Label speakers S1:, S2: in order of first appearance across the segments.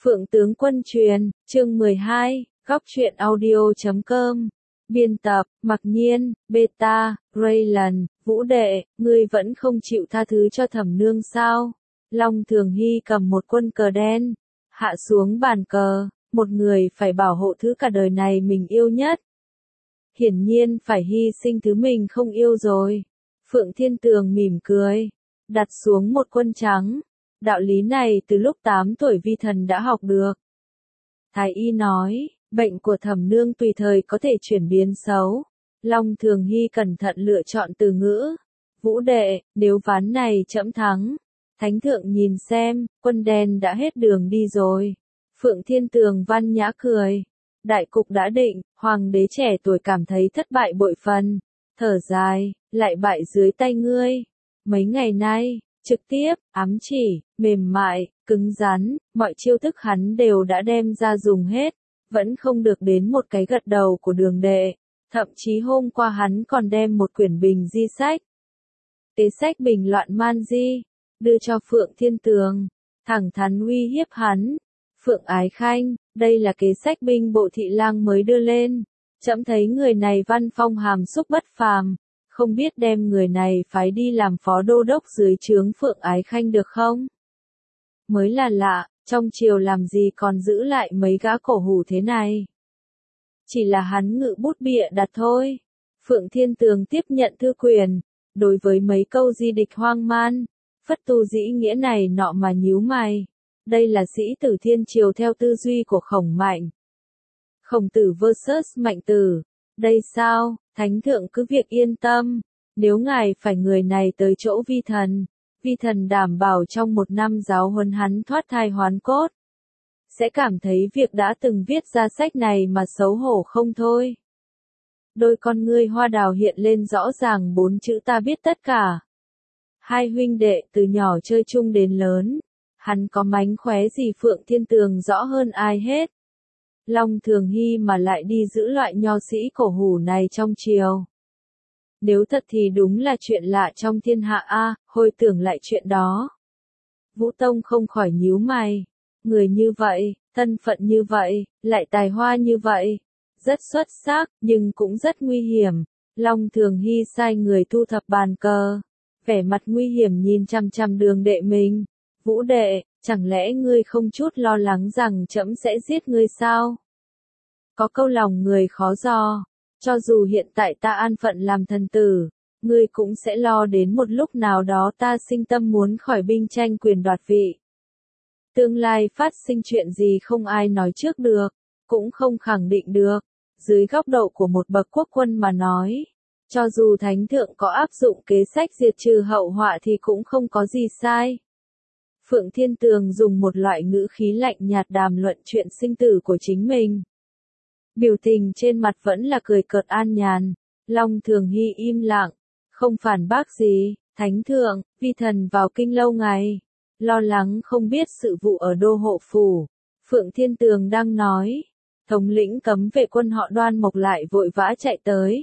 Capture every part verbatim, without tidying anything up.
S1: Phượng tướng quân truyền, chương mười hai, góc truyện audio chấm com. Biên tập, Mặc Nhiên, Beta, Raylan, Vũ Đệ, ngươi vẫn không chịu tha thứ cho Thẩm Nương sao? Long Thường Hy cầm một quân cờ đen, hạ xuống bàn cờ, một người phải bảo hộ thứ cả đời này mình yêu nhất. Hiển nhiên phải hy sinh thứ mình không yêu rồi. Phượng Thiên Tường mỉm cười, đặt xuống một quân trắng. Đạo lý này từ lúc tám tuổi vi thần đã học được. Thái y nói, bệnh của Thẩm Nương tùy thời có thể chuyển biến xấu. Long Thường Hy cẩn thận lựa chọn từ ngữ. Vũ Đệ, nếu ván này trẫm thắng. Thánh thượng nhìn xem, quân đen đã hết đường đi rồi. Phượng Thiên Tường văn nhã cười. Đại cục đã định, hoàng đế trẻ tuổi cảm thấy thất bại bội phần. Thở dài, lại bại dưới tay ngươi. Mấy ngày nay, trực tiếp, ám chỉ, mềm mại, cứng rắn, mọi chiêu thức hắn đều đã đem ra dùng hết, vẫn không được đến một cái gật đầu của Đường Đệ. Thậm chí hôm qua hắn còn đem một quyển bình di sách, kế sách bình loạn man di, đưa cho Phượng Thiên Tường, thẳng thắn uy hiếp hắn. Phượng Ái Khanh, đây là kế sách binh bộ thị lang mới đưa lên, trẫm thấy người này văn phong hàm xúc bất phàm. Không biết đem người này phái đi làm phó đô đốc dưới trướng Phượng Ái Khanh được không? Mới là lạ, trong triều làm gì còn giữ lại mấy gã cổ hủ thế này? Chỉ là hắn ngự bút bịa đặt thôi. Phượng Thiên Tường tiếp nhận thư quyền, đối với mấy câu di địch hoang man, phất tu dĩ nghĩa này nọ mà nhíu mày. Đây là sĩ tử thiên triều theo tư duy của Khổng Mạnh. Khổng Tử versus Mạnh Tử. Đây sao, Thánh thượng cứ việc yên tâm, nếu ngài phải người này tới chỗ vi thần, vi thần đảm bảo trong một năm giáo huấn hắn thoát thai hoán cốt. Sẽ cảm thấy việc đã từng viết ra sách này mà xấu hổ không thôi. Đôi con ngươi hoa đào hiện lên rõ ràng bốn chữ ta biết tất cả. Hai huynh đệ từ nhỏ chơi chung đến lớn, hắn có mánh khóe gì Phượng Thiên Tường rõ hơn ai hết. Long Thường Hy mà lại đi giữ loại nho sĩ cổ hủ này trong triều. Nếu thật thì đúng là chuyện lạ trong thiên hạ a, hồi tưởng lại chuyện đó. Vũ Tông không khỏi nhíu mày. Người như vậy, thân phận như vậy, lại tài hoa như vậy. Rất xuất sắc, nhưng cũng rất nguy hiểm. Long Thường Hy sai người thu thập bàn cờ. Vẻ mặt nguy hiểm nhìn chằm chằm Đường Đệ mình. Vũ Đệ, chẳng lẽ ngươi không chút lo lắng rằng trẫm sẽ giết ngươi sao? Có câu lòng người khó dò, cho dù hiện tại ta an phận làm thần tử, ngươi cũng sẽ lo đến một lúc nào đó ta sinh tâm muốn khỏi binh tranh quyền đoạt vị. Tương lai phát sinh chuyện gì không ai nói trước được, cũng không khẳng định được. Dưới góc độ của một bậc quốc quân mà nói, cho dù Thánh thượng có áp dụng kế sách diệt trừ hậu họa thì cũng không có gì sai. Phượng Thiên Tường dùng một loại ngữ khí lạnh nhạt đàm luận chuyện sinh tử của chính mình. Biểu tình trên mặt vẫn là cười cợt an nhàn. Long Thường Hy im lặng, không phản bác gì. Thánh thượng, vi thần vào kinh lâu ngày, lo lắng không biết sự vụ ở đô hộ phủ. Phượng Thiên Tường đang nói, thống lĩnh cấm vệ quân họ Đoan Mộc lại vội vã chạy tới.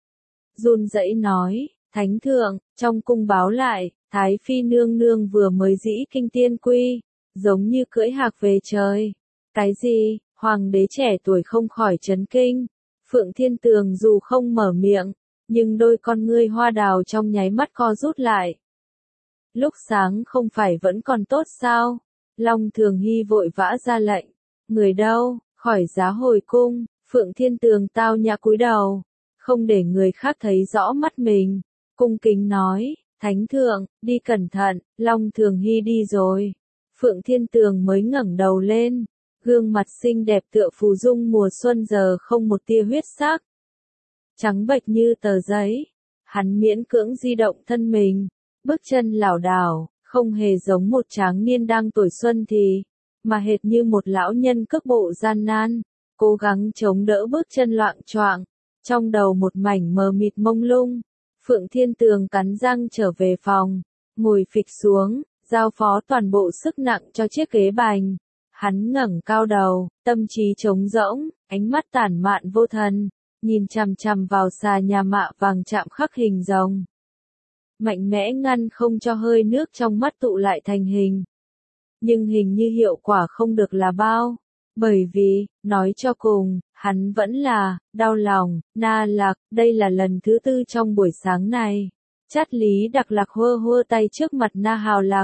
S1: Run rẩy nói, Thánh thượng, trong cung báo lại, Thái Phi nương nương vừa mới dĩ kinh tiên quy, giống như cưỡi hạc về trời. Cái gì? Hoàng đế trẻ tuổi không khỏi chấn kinh. Phượng Thiên Tường dù không mở miệng, nhưng đôi con ngươi hoa đào trong nháy mắt co rút lại. Lúc sáng không phải vẫn còn tốt sao? Long Thường Hy vội vã ra lệnh. Người đâu, khỏi giá hồi cung. Phượng Thiên Tường tao nhã cúi đầu, không để người khác thấy rõ mắt mình. Cung kính nói, Thánh thượng, đi cẩn thận. Long Thường Hy đi rồi. Phượng Thiên Tường mới ngẩng đầu lên. Gương mặt xinh đẹp tựa phù dung mùa xuân giờ không một tia huyết sắc. Trắng bệch như tờ giấy. Hắn miễn cưỡng di động thân mình. Bước chân lảo đảo, không hề giống một tráng niên đang tuổi xuân thì, mà hệt như một lão nhân cước bộ gian nan, cố gắng chống đỡ bước chân loạng choạng. Trong đầu một mảnh mờ mịt mông lung. Phượng Thiên Tường cắn răng trở về phòng, ngồi phịch xuống, giao phó toàn bộ sức nặng cho chiếc ghế bành. Hắn ngẩng cao đầu, tâm trí trống rỗng, ánh mắt tản mạn vô thần, nhìn chằm chằm vào xà nhà mạ vàng chạm khắc hình rồng. Mạnh mẽ ngăn không cho hơi nước trong mắt tụ lại thành hình. nhưng hình như hiệu quả không được là bao. Bởi vì, nói cho cùng, hắn vẫn là, đau lòng, Na Lạc, đây là lần thứ tư trong buổi sáng này. Chát Lý Đặc Lạc hơ hơ tay trước mặt Na Hào Lạc.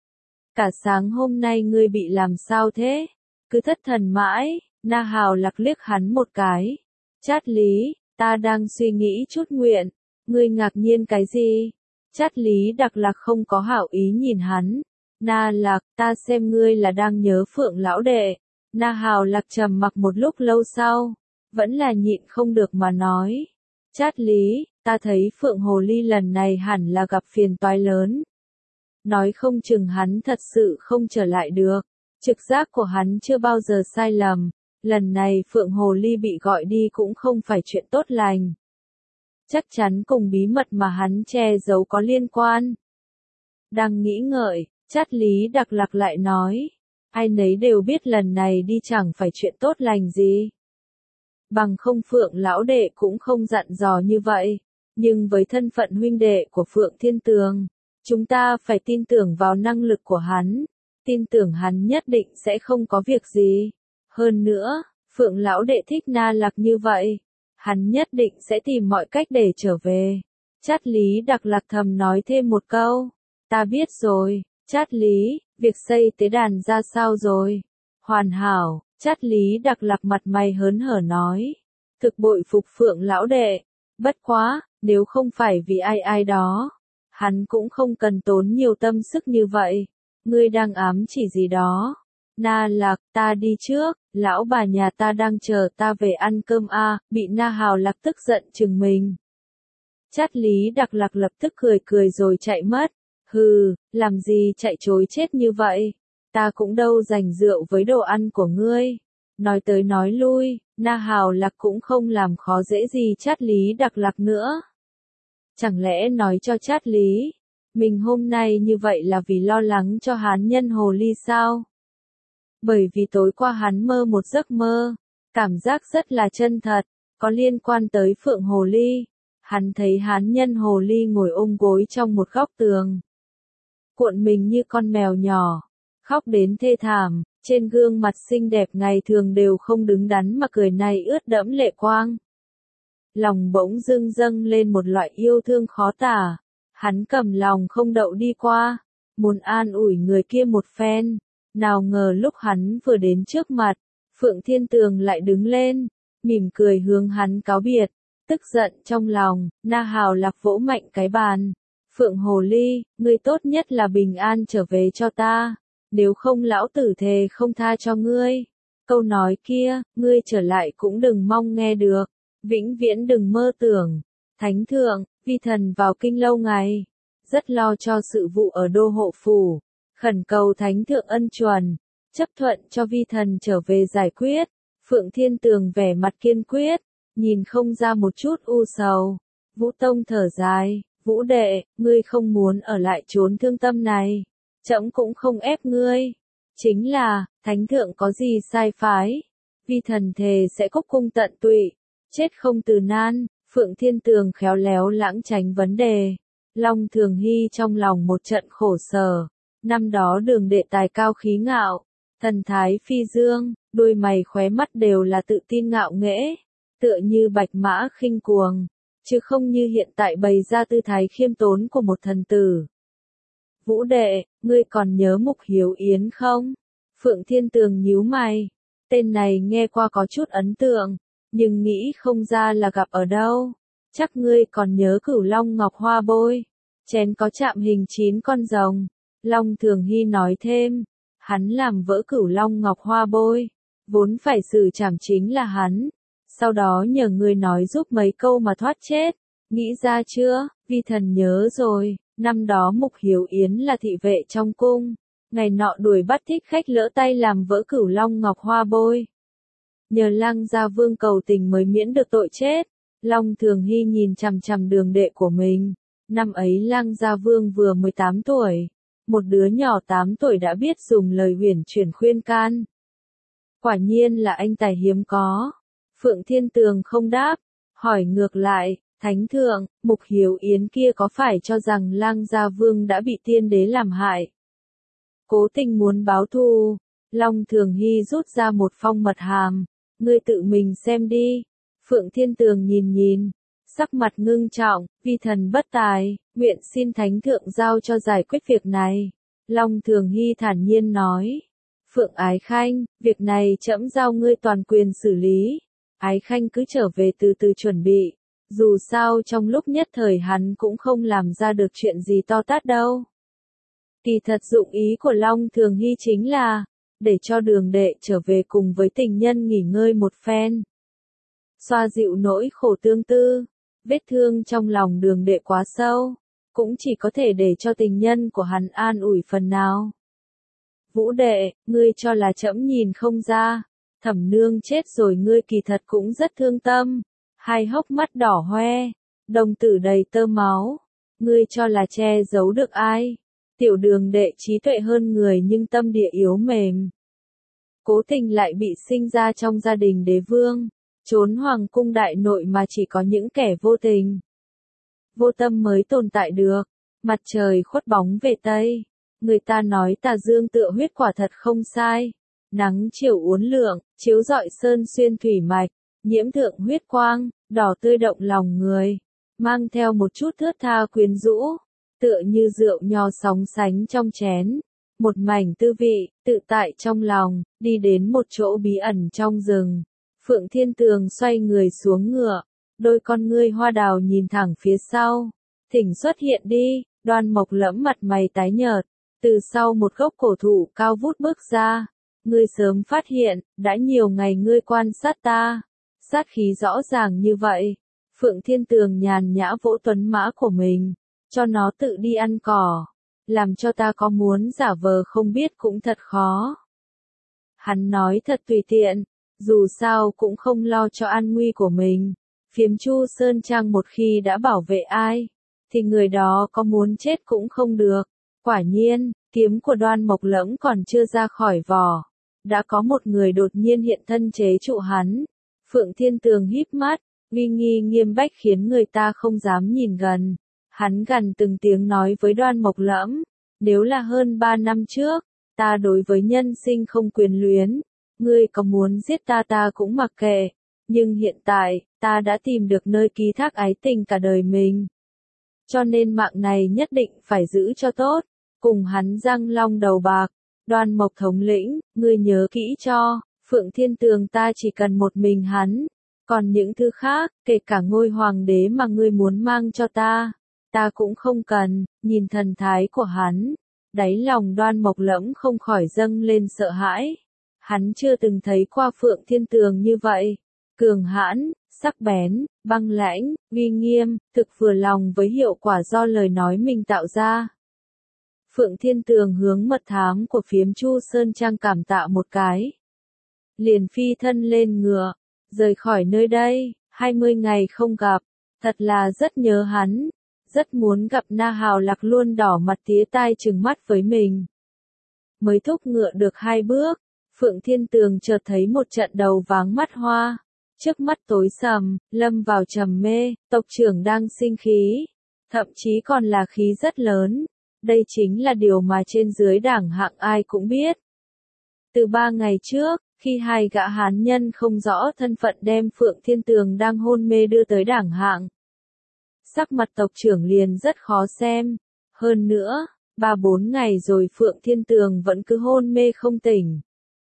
S1: Cả sáng hôm nay ngươi bị làm sao thế? Cứ thất thần mãi, Na Hào Lạc liếc hắn một cái. Chát Lý, ta đang suy nghĩ chút nguyện, ngươi ngạc nhiên cái gì? Chát Lý Đặc Lạc không có hảo ý nhìn hắn. Na Lạc, ta xem ngươi là đang nhớ Phượng lão đệ. Na Hào Lạc trầm mặc một lúc lâu sau, vẫn là nhịn không được mà nói. Chát Lý, ta thấy Phượng Hồ Ly lần này hẳn là gặp phiền toái lớn. Nói không chừng hắn thật sự không trở lại được. Trực giác của hắn chưa bao giờ sai lầm. Lần này Phượng Hồ Ly bị gọi đi cũng không phải chuyện tốt lành. Chắc chắn cùng bí mật mà hắn che giấu có liên quan. Đang nghĩ ngợi, Chát Lý Đặc Lạc lại nói. Ai nấy đều biết lần này đi chẳng phải chuyện tốt lành gì. Bằng không Phượng lão đệ cũng không dặn dò như vậy. Nhưng với thân phận huynh đệ của Phượng Thiên Tường, chúng ta phải tin tưởng vào năng lực của hắn. Tin tưởng hắn nhất định sẽ không có việc gì. Hơn nữa, Phượng lão đệ thích Na Lạc như vậy. Hắn nhất định sẽ tìm mọi cách để trở về. Chát Lý Đặc Lạc thầm nói thêm một câu. Ta biết rồi, Chát Lý, việc xây tế đàn ra sao rồi? Hoàn hảo, Chát Lý Đặc Lạc mặt mày hớn hở nói. Thực bội phục Phượng lão đệ. Bất quá, nếu không phải vì ai ai đó, hắn cũng không cần tốn nhiều tâm sức như vậy. Ngươi đang ám chỉ gì đó? Na Lạc, ta đi trước, lão bà nhà ta đang chờ ta về ăn cơm a. À, bị Na Hào Lạc tức giận chừng mình. Chát Lý Đặc Lạc lập tức cười cười rồi chạy mất. Hừ, làm gì chạy chối chết như vậy? Ta cũng đâu dành rượu với đồ ăn của ngươi. Nói tới nói lui, Na Hào Lạc cũng không làm khó dễ gì Chát Lý Đặc Lạc nữa. Chẳng lẽ nói cho Chát Lý, mình hôm nay như vậy là vì lo lắng cho hán nhân hồ ly sao? Bởi vì tối qua hắn mơ một giấc mơ, cảm giác rất là chân thật, có liên quan tới Phượng Hồ Ly. Hắn thấy hán nhân hồ ly ngồi ôm gối trong một góc tường, cuộn mình như con mèo nhỏ, khóc đến thê thảm, trên gương mặt xinh đẹp ngày thường đều không đứng đắn mà cười này ướt đẫm lệ quang. Lòng bỗng dưng dâng lên một loại yêu thương khó tả, hắn cầm lòng không đậu đi qua, muốn an ủi người kia một phen, nào ngờ lúc hắn vừa đến trước mặt, Phượng Thiên Tường lại đứng lên, mỉm cười hướng hắn cáo biệt, tức giận trong lòng, Na Hào Lạc vỗ mạnh cái bàn. Phượng Hồ Ly, ngươi tốt nhất là bình an trở về cho ta, nếu không lão tử thề không tha cho ngươi. Câu nói kia, ngươi trở lại cũng đừng mong nghe được, vĩnh viễn đừng mơ tưởng. Thánh thượng, vi thần vào kinh lâu ngày, rất lo cho sự vụ ở đô hộ phủ, khẩn cầu thánh thượng ân chuẩn, chấp thuận cho vi thần trở về giải quyết. Phượng Thiên Tường vẻ mặt kiên quyết, nhìn không ra một chút u sầu. Vũ Tông thở dài. Vũ đệ, ngươi không muốn ở lại chốn thương tâm này, trẫm cũng không ép ngươi. Chính là, thánh thượng có gì sai phái, vi thần thề sẽ cúc cung tận tụy, chết không từ nan. Phượng Thiên Tường khéo léo lãng tránh vấn đề. Long Thường Hy trong lòng một trận khổ sở. Năm đó Đường đệ tài cao khí ngạo, thần thái phi dương, đôi mày khóe mắt đều là tự tin ngạo nghễ, tựa như bạch mã khinh cuồng, chứ không như hiện tại bày ra tư thái khiêm tốn của một thần tử. Vũ đệ, ngươi còn nhớ Mục Hiếu Yến không? Phượng Thiên Tường nhíu mày. Tên này nghe qua có chút ấn tượng, nhưng nghĩ không ra là gặp ở đâu. Chắc ngươi còn nhớ Cửu Long Ngọc Hoa Bôi. Chén có chạm hình chín con rồng. Long Thường Hy nói thêm. Hắn làm vỡ Cửu Long Ngọc Hoa Bôi. Vốn phải xử trảm chính là hắn. Sau đó nhờ ngươi nói giúp mấy câu mà thoát chết. Nghĩ ra chưa? Vi thần nhớ rồi. Năm đó Mục Hiếu Yến là thị vệ trong cung. Ngày nọ đuổi bắt thích khách lỡ tay làm vỡ Cửu Long Ngọc Hoa Bôi. Nhờ Lăng Gia Vương cầu tình mới miễn được tội chết. Long Thường Hy nhìn chằm chằm Đường đệ của mình. Năm ấy Lăng Gia Vương vừa mười tám tuổi. Một đứa nhỏ tám tuổi đã biết dùng lời huyền chuyển khuyên can. Quả nhiên là anh tài hiếm có. Phượng Thiên Tường không đáp. Hỏi ngược lại, Thánh Thượng, Mục Hiếu Yến kia có phải cho rằng Lăng Gia Vương đã bị tiên đế làm hại? Cố Tình muốn báo thù. Long Thường Hy rút ra một phong mật hàm. Ngươi tự mình xem đi. Phượng Thiên Tường nhìn nhìn. Sắc mặt ngưng trọng, vi thần bất tài, nguyện xin thánh thượng giao cho giải quyết việc này. Long Thường Hy thản nhiên nói. Phượng Ái Khanh, việc này trẫm giao ngươi toàn quyền xử lý. Ái Khanh cứ trở về từ từ chuẩn bị. Dù sao trong lúc nhất thời hắn cũng không làm ra được chuyện gì to tát đâu. Kỳ thật dụng ý của Long Thường Hy chính là, để cho Đường Đệ trở về cùng với tình nhân nghỉ ngơi một phen. Xoa dịu nỗi khổ tương tư, vết thương trong lòng Đường Đệ quá sâu, cũng chỉ có thể để cho tình nhân của hắn an ủi phần nào. Vũ Đệ, ngươi cho là trẫm nhìn không ra, Thẩm nương chết rồi ngươi kỳ thật cũng rất thương tâm, hai hốc mắt đỏ hoe, đồng tử đầy tơ máu, ngươi cho là che giấu được ai? Tiểu Đường Đệ trí tuệ hơn người nhưng tâm địa yếu mềm. Cố Tình lại bị sinh ra trong gia đình đế vương, trốn hoàng cung đại nội mà chỉ có những kẻ vô tình, vô tâm mới tồn tại được. Mặt trời khuất bóng về Tây, người ta nói tà dương tựa huyết quả thật không sai. Nắng chiều uốn lượn, chiếu rọi sơn xuyên thủy mạch, nhiễm thượng huyết quang, đỏ tươi động lòng người, mang theo một chút thướt tha quyến rũ, tựa như rượu nho sóng sánh trong chén. Một mảnh tư vị, tự tại trong lòng, đi đến một chỗ bí ẩn trong rừng. Phượng Thiên Tường xoay người xuống ngựa, đôi con ngươi hoa đào nhìn thẳng phía sau. Thỉnh xuất hiện đi, Đoan Mộc Lẫm mặt mày tái nhợt, từ sau một gốc cổ thụ cao vút bước ra. Ngươi sớm phát hiện, đã nhiều ngày ngươi quan sát ta. Sát khí rõ ràng như vậy. Phượng Thiên Tường nhàn nhã vỗ tuấn mã của mình, cho nó tự đi ăn cỏ. Làm cho ta có muốn giả vờ không biết cũng thật khó. Hắn nói thật tùy tiện, dù sao cũng không lo cho an nguy của mình. Phiếm Chu Sơn Trang một khi đã bảo vệ ai, thì người đó có muốn chết cũng không được. Quả nhiên, kiếm của Đoan Mộc Lẫm còn chưa ra khỏi vỏ, đã có một người đột nhiên hiện thân chế trụ hắn. Phượng Thiên Tường híp mắt, uy nghi nghiêm bách khiến người ta không dám nhìn gần. Hắn gằn từng tiếng nói với Đoan Mộc Lẫm, nếu là hơn ba năm trước, ta đối với nhân sinh không quyền luyến, ngươi có muốn giết ta ta cũng mặc kệ, nhưng hiện tại, ta đã tìm được nơi ký thác ái tình cả đời mình. Cho nên mạng này nhất định phải giữ cho tốt, cùng hắn răng long đầu bạc. Đoan Mộc thống lĩnh, ngươi nhớ kỹ cho, Phượng Thiên Tường ta chỉ cần một mình hắn, còn những thứ khác, kể cả ngôi hoàng đế mà ngươi muốn mang cho ta, ta cũng không cần. Nhìn thần thái của hắn, đáy lòng Đoan Mộc Lẫm không khỏi dâng lên sợ hãi. Hắn chưa từng thấy qua Phượng Thiên Tường như vậy, cường hãn, sắc bén, băng lãnh, uy nghiêm, thực vừa lòng với hiệu quả do lời nói mình tạo ra. Phượng Thiên Tường hướng mật thám của Phiếm Chu Sơn Trang cảm tạ một cái, liền phi thân lên ngựa, rời khỏi nơi đây. Hai mươi ngày không gặp, thật là rất nhớ hắn, rất muốn gặp Na Hào Lạc luôn đỏ mặt tía tai trừng mắt với mình. Mới thúc ngựa được hai bước, Phượng Thiên Tường chợt thấy một trận đầu váng mắt hoa, trước mắt tối sầm, lâm vào trầm mê. Tộc trưởng đang sinh khí, thậm chí còn là khí rất lớn. Đây chính là điều mà trên dưới đảng hạng ai cũng biết. Từ ba ngày trước, khi hai gã hán nhân không rõ thân phận đem Phượng Thiên Tường đang hôn mê đưa tới đảng hạng, sắc mặt tộc trưởng liền rất khó xem. Hơn nữa, ba bốn ngày rồi Phượng Thiên Tường vẫn cứ hôn mê không tỉnh.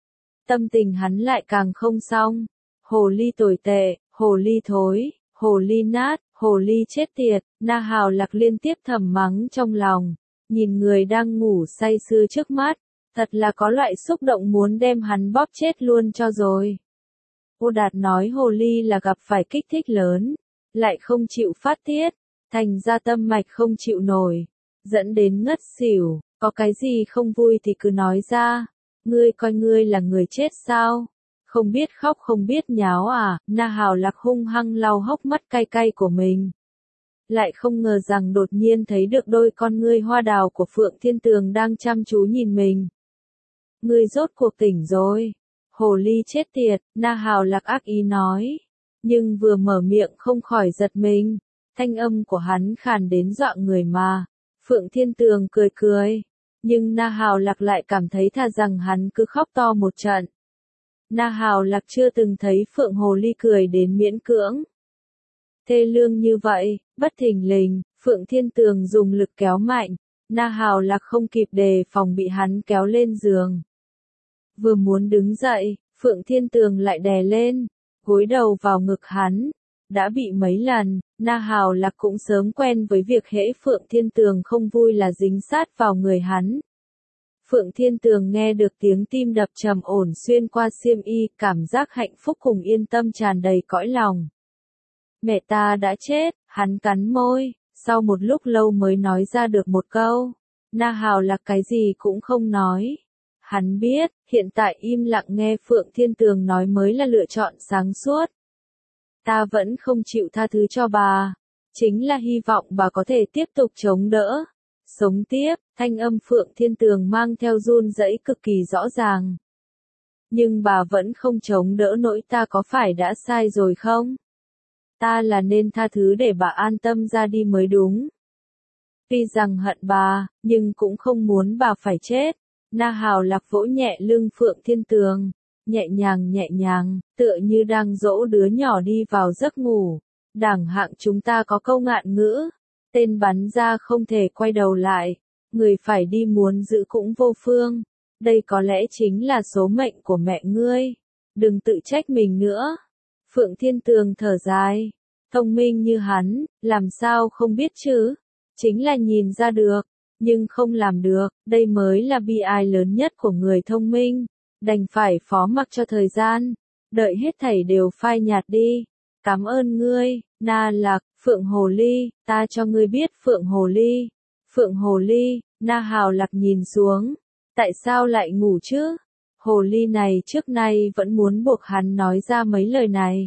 S1: Tâm tình hắn lại càng không xong. Hồ ly tồi tệ, hồ ly thối, hồ ly nát, hồ ly chết tiệt. Na Hào Lạc liên tiếp thầm mắng trong lòng, nhìn người đang ngủ say sưa trước mắt, thật là có loại xúc động muốn đem hắn bóp chết luôn cho rồi. Ô Đạt nói hồ ly là gặp phải kích thích lớn, lại không chịu phát tiết, thành ra tâm mạch không chịu nổi, dẫn đến ngất xỉu. Có cái gì không vui thì cứ nói ra, ngươi coi ngươi là người chết sao? Không biết khóc không biết nháo à? Na Hào Lạc hung hăng lau hốc mắt cay cay của mình. Lại không ngờ rằng đột nhiên thấy được đôi con ngươi hoa đào của Phượng Thiên Tường đang chăm chú nhìn mình. Ngươi rốt cuộc tỉnh rồi. Hồ ly chết tiệt, Na Hào Lạc ác ý nói. Nhưng vừa mở miệng không khỏi giật mình. Thanh âm của hắn khàn đến dọa người mà. Phượng Thiên Tường cười cười. Nhưng Na Hào Lạc lại cảm thấy thà rằng hắn cứ khóc to một trận. Na Hào Lạc chưa từng thấy Phượng Hồ Ly cười đến miễn cưỡng. Thê lương như vậy, bất thình lình, Phượng Thiên Tường dùng lực kéo mạnh, Na Hào Lạc không kịp đề phòng bị hắn kéo lên giường. Vừa muốn đứng dậy, Phượng Thiên Tường lại đè lên, gối đầu vào ngực hắn. Đã bị mấy lần, Na Hào Lạc cũng sớm quen với việc hễ Phượng Thiên Tường không vui là dính sát vào người hắn. Phượng Thiên Tường nghe được tiếng tim đập trầm ổn xuyên qua xiêm y, cảm giác hạnh phúc cùng yên tâm tràn đầy cõi lòng. Mẹ ta đã chết, hắn cắn môi, sau một lúc lâu mới nói ra được một câu. Na Hào Lạc cái gì cũng không nói. Hắn biết, hiện tại im lặng nghe Phượng Thiên Tường nói mới là lựa chọn sáng suốt. Ta vẫn không chịu tha thứ cho bà. Chính là hy vọng bà có thể tiếp tục chống đỡ. Sống tiếp, thanh âm Phượng Thiên Tường mang theo run rẩy cực kỳ rõ ràng. Nhưng bà vẫn không chống đỡ nổi, ta có phải đã sai rồi không? Ta là nên tha thứ để bà an tâm ra đi mới đúng. Tuy rằng hận bà, nhưng cũng không muốn bà phải chết. Na Hào Lạc vỗ nhẹ lưng Phượng Thiên Tường, nhẹ nhàng nhẹ nhàng, tựa như đang dỗ đứa nhỏ đi vào giấc ngủ. Đảng hạng chúng ta có câu ngạn ngữ, tên bắn ra không thể quay đầu lại, người phải đi muốn giữ cũng vô phương. Đây có lẽ chính là số mệnh của mẹ ngươi. Đừng tự trách mình nữa. Phượng Thiên Tường thở dài, thông minh như hắn, làm sao không biết chứ? Chính là nhìn ra được, nhưng không làm được, đây mới là bi ai lớn nhất của người thông minh. Đành phải phó mặc cho thời gian, đợi hết thảy đều phai nhạt đi. Cảm ơn ngươi, Na Lạc, Phượng Hồ Ly, ta cho ngươi biết Phượng Hồ Ly. Phượng Hồ Ly, Na Hào Lạc nhìn xuống. Tại sao lại ngủ chứ? Hồ ly này trước nay vẫn muốn buộc hắn nói ra mấy lời này.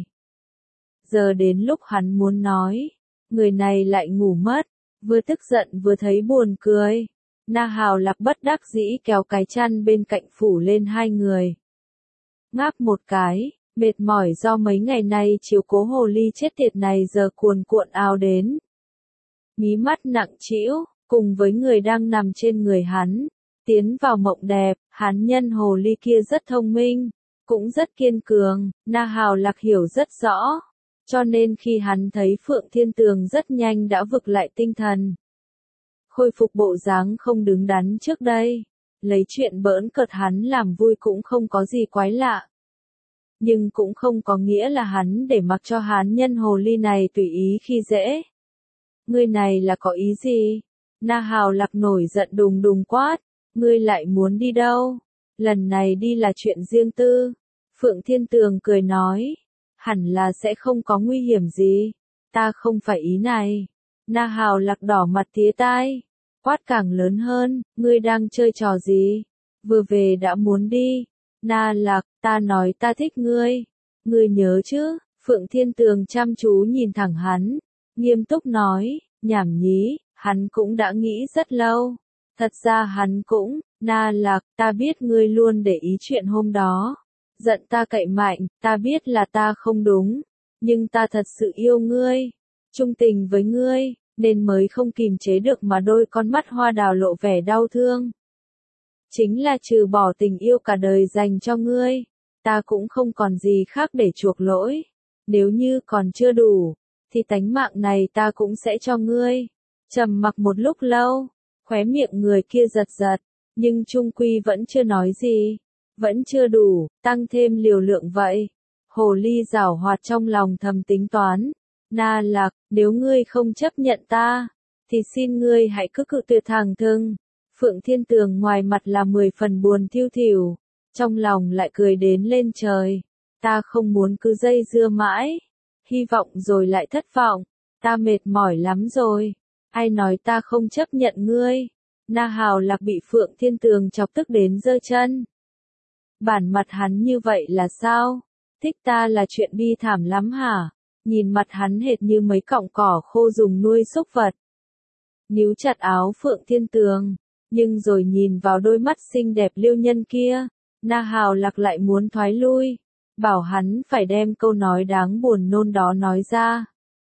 S1: Giờ đến lúc hắn muốn nói, người này lại ngủ mất, vừa tức giận vừa thấy buồn cười. Na Hào Lạc bất đắc dĩ kéo cái chăn bên cạnh phủ lên hai người. Ngáp một cái, mệt mỏi do mấy ngày nay chiếu cố hồ ly chết tiệt này giờ cuồn cuộn ào đến. Mí mắt nặng trĩu, cùng với người đang nằm trên người hắn. Tiến vào mộng đẹp, hắn nhân hồ ly kia rất thông minh, cũng rất kiên cường, Na Hào Lạc hiểu rất rõ. Cho nên khi hắn thấy Phượng Thiên Tường rất nhanh đã vực lại tinh thần. Khôi phục bộ dáng không đứng đắn trước đây. Lấy chuyện bỡn cợt hắn làm vui cũng không có gì quái lạ. Nhưng cũng không có nghĩa là hắn để mặc cho hắn nhân hồ ly này tùy ý khi dễ. Ngươi này là có ý gì? Na Hào Lạc nổi giận đùng đùng quát. Ngươi lại muốn đi đâu? Lần này đi là chuyện riêng tư. Phượng Thiên Tường cười nói. Hẳn là sẽ không có nguy hiểm gì. Ta không phải ý này. Na Hào Lạc đỏ mặt tía tai. Quát càng lớn hơn, ngươi đang chơi trò gì? Vừa về đã muốn đi. Na Lạc, ta nói ta thích ngươi. Ngươi nhớ chứ? Phượng Thiên Tường chăm chú nhìn thẳng hắn. Nghiêm túc nói, nhảm nhí, hắn cũng đã nghĩ rất lâu. Thật ra hắn cũng, Na Lạc, ta biết ngươi luôn để ý chuyện hôm đó. Giận ta cậy mạnh, ta biết là ta không đúng. Nhưng ta thật sự yêu ngươi. Trung tình với ngươi, nên mới không kìm chế được mà đôi con mắt hoa đào lộ vẻ đau thương. Chính là trừ bỏ tình yêu cả đời dành cho ngươi. Ta cũng không còn gì khác để chuộc lỗi. Nếu như còn chưa đủ, thì tánh mạng này ta cũng sẽ cho ngươi. Trầm mặc một lúc lâu. Khóe miệng người kia giật giật, nhưng trung quy vẫn chưa nói gì. Vẫn chưa đủ, tăng thêm liều lượng vậy. Hồ ly giảo hoạt trong lòng thầm tính toán. Na Lạc, nếu ngươi không chấp nhận ta, thì xin ngươi hãy cứ cự tuyệt thẳng thừng. Phượng Thiên Tường ngoài mặt là mười phần buồn thiu thỉu, trong lòng lại cười đến lên trời. Ta không muốn cứ dây dưa mãi, hy vọng rồi lại thất vọng. Ta mệt mỏi lắm rồi. Ai nói ta không chấp nhận ngươi? Na Hào Lạc bị Phượng Thiên Tường chọc tức đến giơ chân. Bản mặt hắn như vậy là sao? Thích ta là chuyện bi thảm lắm hả? Nhìn mặt hắn hệt như mấy cọng cỏ khô dùng nuôi súc vật. Níu chặt áo Phượng Thiên Tường, nhưng rồi nhìn vào đôi mắt xinh đẹp liêu nhân kia, Na Hào Lạc lại muốn thoái lui, bảo hắn phải đem câu nói đáng buồn nôn đó nói ra.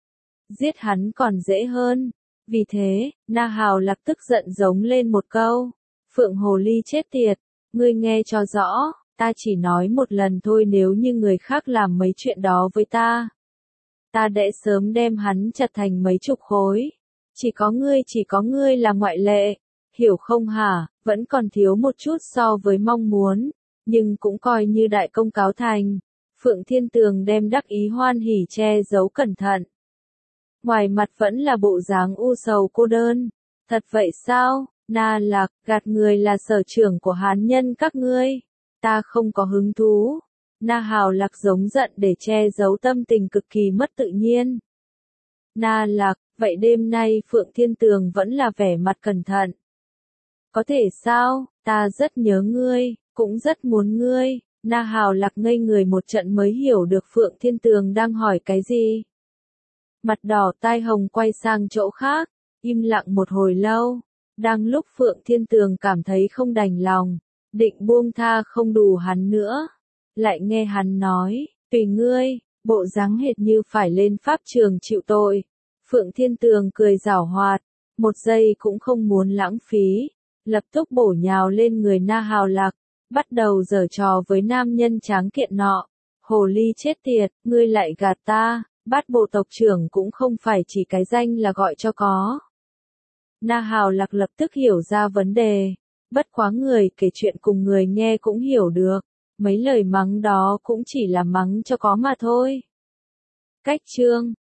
S1: Giết hắn còn dễ hơn. Vì thế, Na Hào Lạc tức giận giống lên một câu. Phượng hồ ly chết tiệt, ngươi nghe cho rõ, ta chỉ nói một lần thôi, nếu như người khác làm mấy chuyện đó với ta, ta đã sớm đem hắn chặt thành mấy chục khối. Chỉ có ngươi, chỉ có ngươi là ngoại lệ, hiểu không hả? Vẫn còn thiếu một chút so với mong muốn, nhưng cũng coi như đại công cáo thành. Phượng Thiên Tường đem đắc ý hoan hỉ che giấu cẩn thận. Ngoài mặt vẫn là bộ dáng u sầu cô đơn. Thật vậy sao? Na Lạc, gạt người là sở trường của hán nhân các ngươi. Ta không có hứng thú. Na Hào Lạc giống giận để che giấu tâm tình cực kỳ mất tự nhiên. Na Lạc, vậy đêm nay Phượng Thiên Tường vẫn là vẻ mặt cẩn thận. Có thể sao, ta rất nhớ ngươi, cũng rất muốn ngươi. Na Hào Lạc ngây người một trận mới hiểu được Phượng Thiên Tường đang hỏi cái gì. Mặt đỏ tai hồng quay sang chỗ khác, im lặng một hồi lâu. Đang lúc Phượng Thiên Tường cảm thấy không đành lòng, định buông tha không đủ hắn nữa, lại nghe hắn nói, tùy ngươi, bộ dáng hệt như phải lên pháp trường chịu tội. Phượng Thiên Tường cười giảo hoạt, một giây cũng không muốn lãng phí, lập tức bổ nhào lên người Na Hào Lạc, bắt đầu giở trò với nam nhân tráng kiện nọ. Hồ ly chết tiệt, ngươi lại gạt ta, Bát bộ tộc trưởng cũng không phải chỉ cái danh là gọi cho có. Na Hào Lạc lập tức hiểu ra vấn đề, bất quá người kể chuyện cùng người nghe cũng hiểu được, mấy lời mắng đó cũng chỉ là mắng cho có mà thôi. Cách chương